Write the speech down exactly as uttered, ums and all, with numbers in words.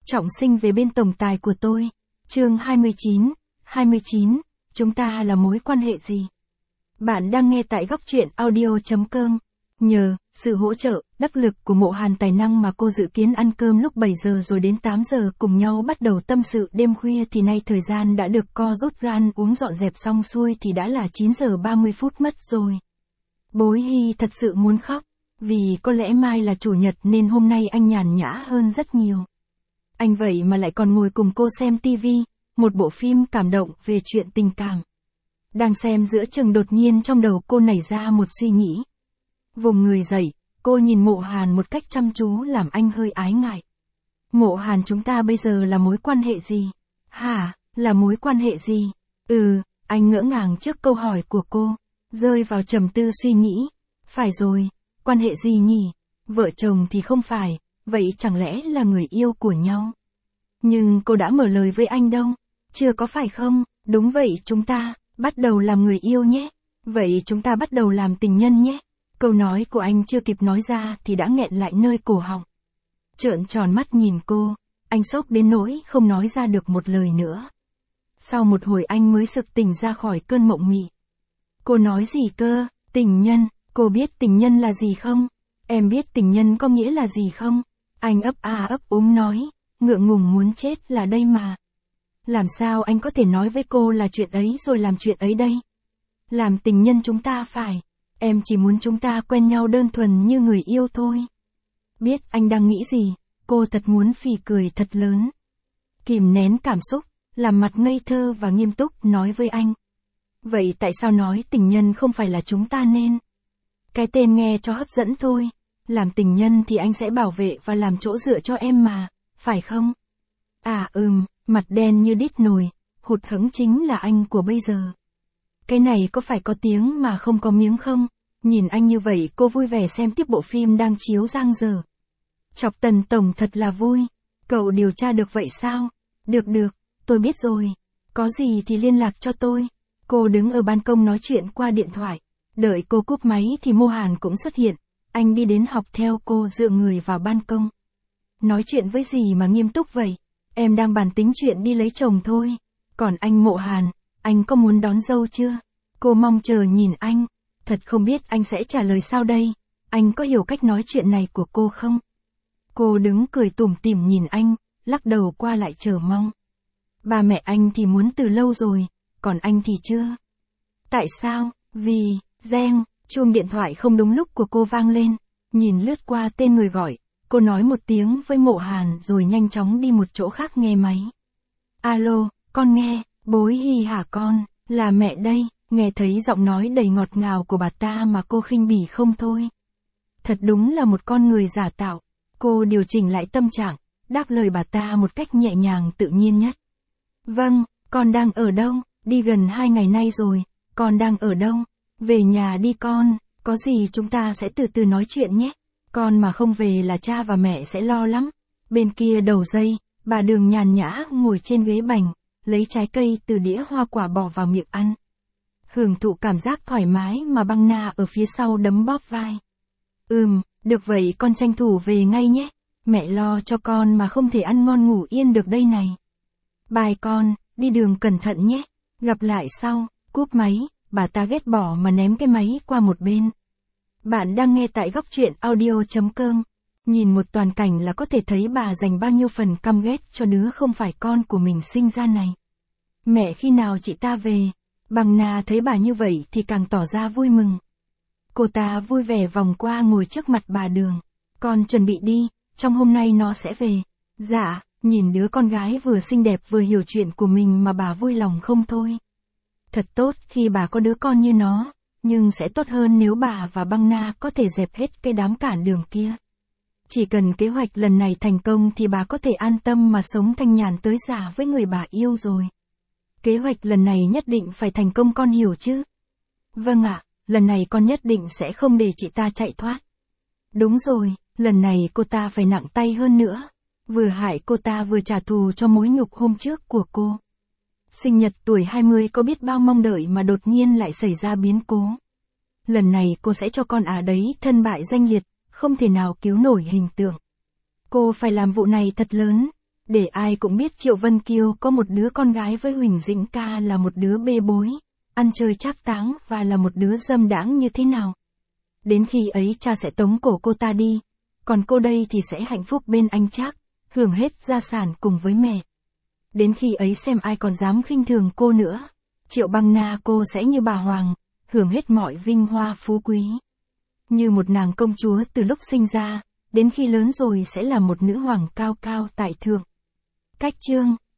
trọng sinh về bên tổng tài của tôi. Chương hai mươi chín, hai mươi chín, chúng ta là mối quan hệ gì? Bạn đang nghe tại góc truyện audio chấm com. Nhờ sự hỗ trợ, đắc lực của Mộ Hàn tài năng mà cô dự kiến ăn cơm lúc bảy giờ rồi đến tám giờ cùng nhau bắt đầu tâm sự đêm khuya thì nay thời gian đã được co rút ra, ăn uống dọn dẹp xong xuôi thì đã là chín giờ ba mươi phút mất rồi. Bối Hy thật sự muốn khóc, vì có lẽ mai là chủ nhật nên hôm nay anh nhàn nhã hơn rất nhiều. Anh vậy mà lại còn ngồi cùng cô xem tivi, một bộ phim cảm động về chuyện tình cảm. Đang xem giữa chừng đột nhiên trong đầu cô nảy ra một suy nghĩ. Vùng người dậy, cô nhìn Mộ Hàn một cách chăm chú làm anh hơi ái ngại. Mộ Hàn, chúng ta bây giờ là mối quan hệ gì? Hả, là mối quan hệ gì? Ừ, anh ngỡ ngàng trước câu hỏi của cô, rơi vào trầm tư suy nghĩ. Phải rồi, quan hệ gì nhỉ? Vợ chồng thì không phải, vậy chẳng lẽ là người yêu của nhau? Nhưng cô đã mở lời với anh đâu, chưa có phải không? Đúng vậy, chúng ta bắt đầu làm người yêu nhé. Vậy chúng ta bắt đầu làm tình nhân nhé. Câu nói của anh chưa kịp nói ra thì đã nghẹn lại nơi cổ họng. Trợn tròn mắt nhìn cô, anh sốc đến nỗi không nói ra được một lời nữa. Sau một hồi anh mới sực tỉnh ra khỏi cơn mộng mị. Cô nói gì cơ? Tình nhân? Cô biết tình nhân là gì không? Em biết tình nhân có nghĩa là gì không? Anh ấp a ấp úng nói, ngượng ngùng muốn chết là đây mà. Làm sao anh có thể nói với cô là chuyện ấy rồi làm chuyện ấy đây? Làm tình nhân chúng ta phải. Em chỉ muốn chúng ta quen nhau đơn thuần như người yêu thôi. Biết anh đang nghĩ gì, cô thật muốn phì cười thật lớn. Kìm nén cảm xúc, làm mặt ngây thơ và nghiêm túc nói với anh. Vậy tại sao nói tình nhân không phải là chúng ta nên? Cái tên nghe cho hấp dẫn thôi. Làm tình nhân thì anh sẽ bảo vệ và làm chỗ dựa cho em mà, phải không? À ừm, mặt đen như đít nồi, hụt hẫng chính là anh của bây giờ. Cái này có phải có tiếng mà không có miếng không? Nhìn anh như vậy cô vui vẻ xem tiếp bộ phim đang chiếu giang dở. Chọc Tần Tổng thật là vui. Cậu điều tra được vậy sao? Được được, tôi biết rồi. Có gì thì liên lạc cho tôi. Cô đứng ở ban công nói chuyện qua điện thoại. Đợi cô cúp máy thì Mộ Hàn cũng xuất hiện. Anh đi đến học theo cô dựa người vào ban công. Nói chuyện với gì mà nghiêm túc vậy? Em đang bàn tính chuyện đi lấy chồng thôi. Còn anh Mộ Hàn, anh có muốn đón dâu chưa? Cô mong chờ nhìn anh. Thật không biết anh sẽ trả lời sao đây. Anh có hiểu cách nói chuyện này của cô không? Cô đứng cười tủm tỉm nhìn anh, lắc đầu qua lại chờ mong. Ba mẹ anh thì muốn từ lâu rồi, còn anh thì chưa. Tại sao? Vì, reng, chuông điện thoại không đúng lúc của cô vang lên. Nhìn lướt qua tên người gọi, cô nói một tiếng với Mộ Hàn rồi nhanh chóng đi một chỗ khác nghe máy. Alo, con nghe, Bối Hy hả con, là mẹ đây. Nghe thấy giọng nói đầy ngọt ngào của bà ta mà cô khinh bỉ không thôi. Thật đúng là một con người giả tạo. Cô điều chỉnh lại tâm trạng, đáp lời bà ta một cách nhẹ nhàng tự nhiên nhất. Vâng, con đang ở đâu? Đi gần hai ngày nay rồi, con đang ở đâu? Về nhà đi con, có gì chúng ta sẽ từ từ nói chuyện nhé. Con mà không về là cha và mẹ sẽ lo lắm. Bên kia đầu dây, bà Đường nhàn nhã ngồi trên ghế bành, lấy trái cây từ đĩa hoa quả bỏ vào miệng ăn. Hưởng thụ cảm giác thoải mái mà Băng Na ở phía sau đấm bóp vai. Ừm, được vậy con tranh thủ về ngay nhé. Mẹ lo cho con mà không thể ăn ngon ngủ yên được đây này. Bye con, đi đường cẩn thận nhé. Gặp lại sau, cúp máy, bà ta ghét bỏ mà ném cái máy qua một bên. Bạn đang nghe tại góc truyện audio chấm com. Nhìn một toàn cảnh là có thể thấy bà dành bao nhiêu phần căm ghét cho đứa không phải con của mình sinh ra này. Mẹ khi nào chị ta về? Băng Na thấy bà như vậy thì càng tỏ ra vui mừng. Cô ta vui vẻ vòng qua ngồi trước mặt bà Đường. Con chuẩn bị đi, trong hôm nay nó sẽ về. Dạ, nhìn đứa con gái vừa xinh đẹp vừa hiểu chuyện của mình mà bà vui lòng không thôi. Thật tốt khi bà có đứa con như nó, nhưng sẽ tốt hơn nếu bà và Băng Na có thể dẹp hết cái đám cản đường kia. Chỉ cần kế hoạch lần này thành công thì bà có thể an tâm mà sống thanh nhàn tới già với người bà yêu rồi. Kế hoạch lần này nhất định phải thành công con hiểu chứ? Vâng ạ, lần này con nhất định sẽ không để chị ta chạy thoát. Đúng rồi, lần này cô ta phải nặng tay hơn nữa. Vừa hại cô ta vừa trả thù cho mối nhục hôm trước của cô. Sinh nhật tuổi hai mươi có biết bao mong đợi mà đột nhiên lại xảy ra biến cố. Lần này cô sẽ cho con ả đấy thân bại danh liệt, không thể nào cứu nổi hình tượng. Cô phải làm vụ này thật lớn. Để ai cũng biết Triệu Vân Kiều có một đứa con gái với Huỳnh Dĩnh Ca là một đứa bê bối, ăn chơi trác táng và là một đứa dâm đãng như thế nào. Đến khi ấy cha sẽ tống cổ cô ta đi, còn cô đây thì sẽ hạnh phúc bên anh Trác, hưởng hết gia sản cùng với mẹ. Đến khi ấy xem ai còn dám khinh thường cô nữa. Triệu Băng Na cô sẽ như bà Hoàng, hưởng hết mọi vinh hoa phú quý. Như một nàng công chúa từ lúc sinh ra, đến khi lớn rồi sẽ là một nữ hoàng cao cao tại thượng. Cách chương